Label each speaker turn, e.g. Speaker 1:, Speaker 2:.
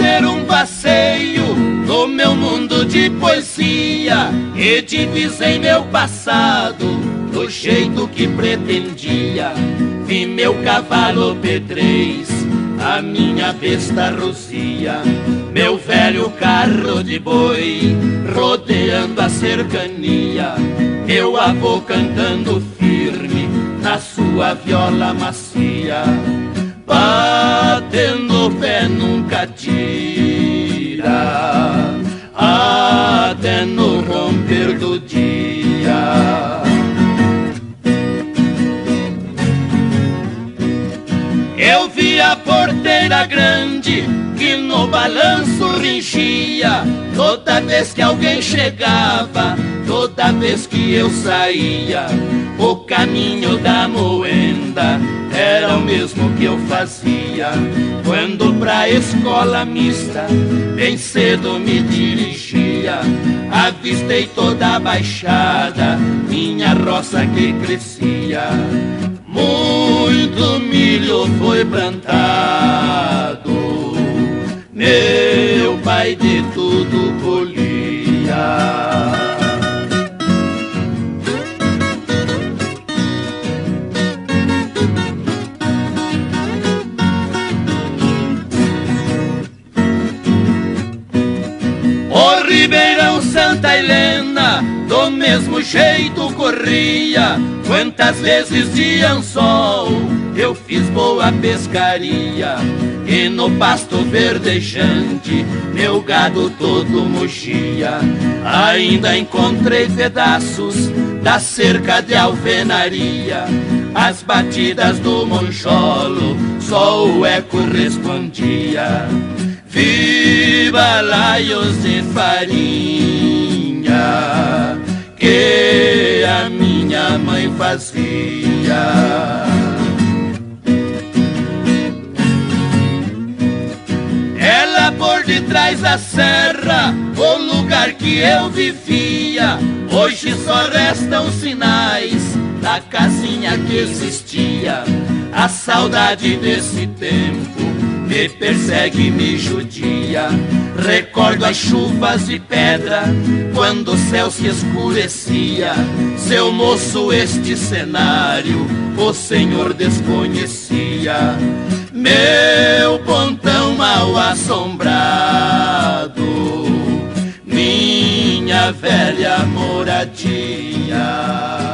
Speaker 1: fazer um passeio no meu mundo de poesia e divisei meu passado do jeito que pretendia. Vi meu cavalo P3, a minha besta Rosia, meu velho carro de boi rodeando a cercania, meu avô cantando firme na sua viola macia. Batendo o pé nunca tira, até no romper do dia. Eu vi a porteira grande que no balanço ringia toda vez que alguém chegava, toda vez que eu saía. O caminho da moenda era o mesmo que eu fazia quando pra escola mista bem cedo me dirigia. Avistei toda a baixada, minha roça que crescia. Muito milho foi plantado, meu pai de tudo colhia. O Ribeirão Santa Helena do mesmo jeito corria. Quantas vezes de anzol eu fiz boa pescaria, e no pasto verdejante meu gado todo mugia. Ainda encontrei pedaços da cerca de alvenaria, as batidas do monjolo só o eco respondia. Vi balaios de farinha que a minha mãe fazia. Ela por detrás da serra, o lugar que eu vivia, hoje só restam sinais da casinha que existia. A saudade desse tempo me persegue e me judia. Recordo as chuvas de pedra quando o céu se escurecia. Seu moço, este cenário o senhor desconhecia. Meu pontão mal assombrado, minha velha moradia.